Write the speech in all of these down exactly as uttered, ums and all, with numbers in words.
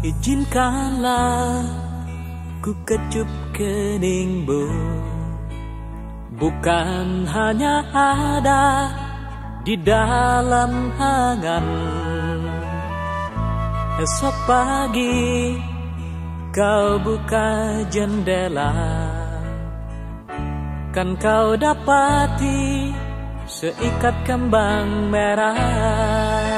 Izinkanlah ku kecup keningmu, bukan hanya ada di dalam angan. Esok pagi kau buka jendela, kan kau dapati seikat kembang merah.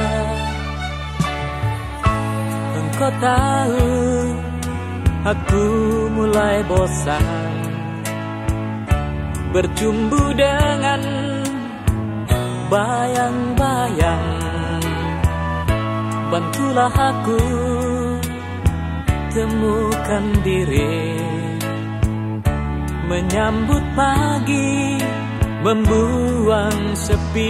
Engkau tahu aku mulai bosan bercumbu dengan bayang-bayang. Bantulah aku temukan diri, menyambut pagi, membuang sepi.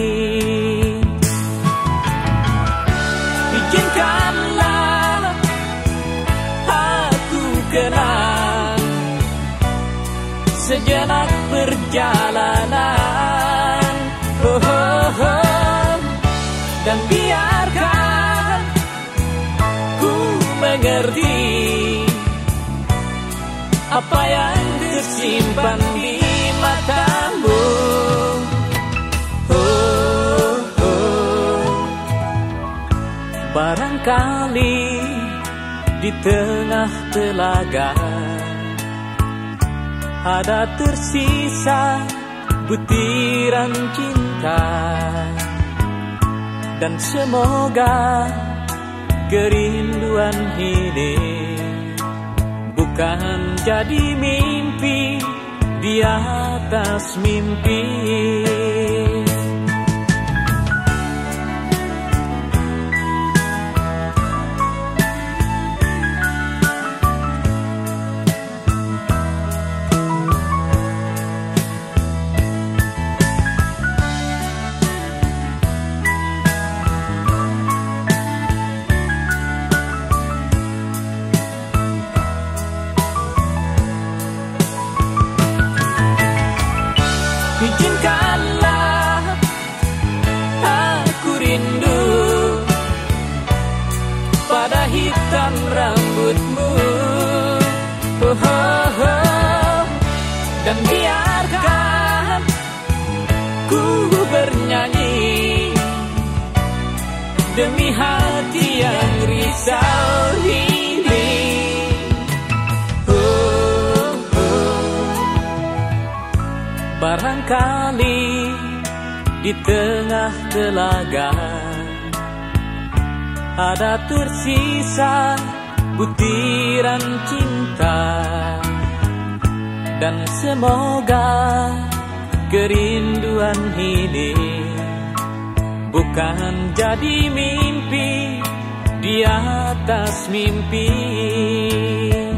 Izinkanlah aku kenang sejenak perjalanan, oh, oh, oh. Dan biarkan ku mengerti apa yang tersimpan di matamu. Oh, oh. Barangkali di tengah telaga ada tersisa butiran cinta, dan semoga kerinduan ini bukan jadi mimpi di atas mimpi. Izinkanlah aku rindu pada hitam rambutmu, oh, oh, oh. Dan biarkan ku bernyanyi demi hati yang risau ini. Barangkali di tengah telaga ada tersisa butiran cinta, dan semoga kerinduan ini bukan jadi mimpi di atas mimpi.